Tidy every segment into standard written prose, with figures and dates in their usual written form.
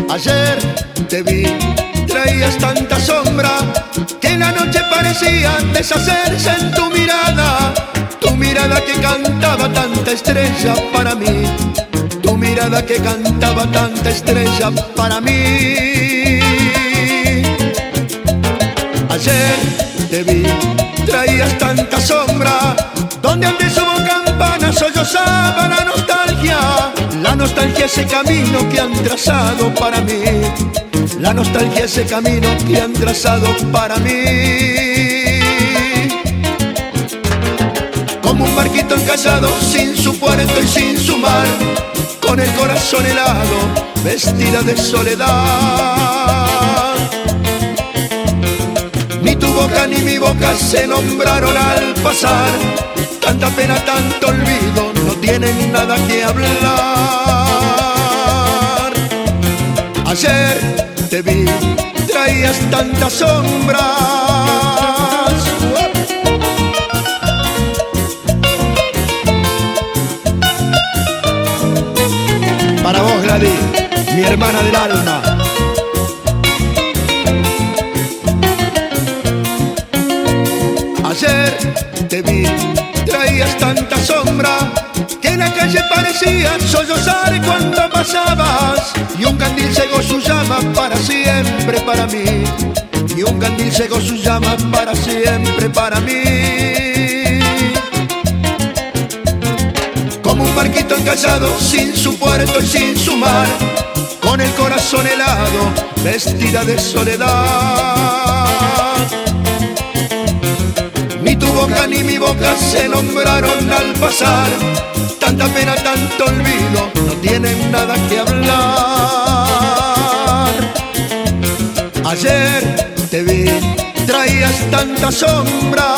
Ayer te vi, traías tanta sombra que en la noche parecía deshacerse en tu mirada que cantaba tanta estrella para mí, tu mirada que cantaba tanta estrella para mí. Ayer te vi, traías tanta sombra, donde antes hubo campanas sollozaba la nostalgia ese camino que han trazado para mí, la nostalgia ese camino que han trazado para mí. Como un barquito encallado sin su puerto y sin su mar, con el corazón helado, vestida de soledad. Ni tu boca ni mi boca se nombraron al pasar, tanta pena, tanto olvido, no tienen nada que hablar. Ayer te vi, traías tantas sombras. Para vos, Gladys, mi hermana del alma. Ayer te vi, traías tanta sombra que en la calle parecía sollozar cuando pasabas, y un candil cegó su llama para siempre para mí, y un candil cegó su llama para siempre para mí. Como un barquito encallado sin su puerto y sin su mar, con el corazón helado, vestida de soledad. Ni tu boca ni mi boca se nombraron al pasar, tanta pena, tanto olvido, no tienen nada que hablar. Ayer te vi, traías tanta sombra.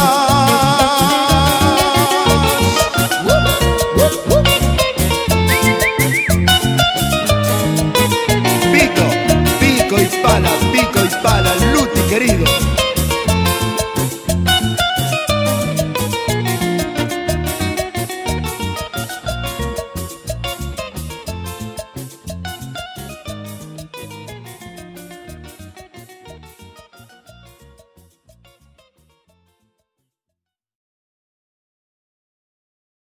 Pico y pala, Luti querido.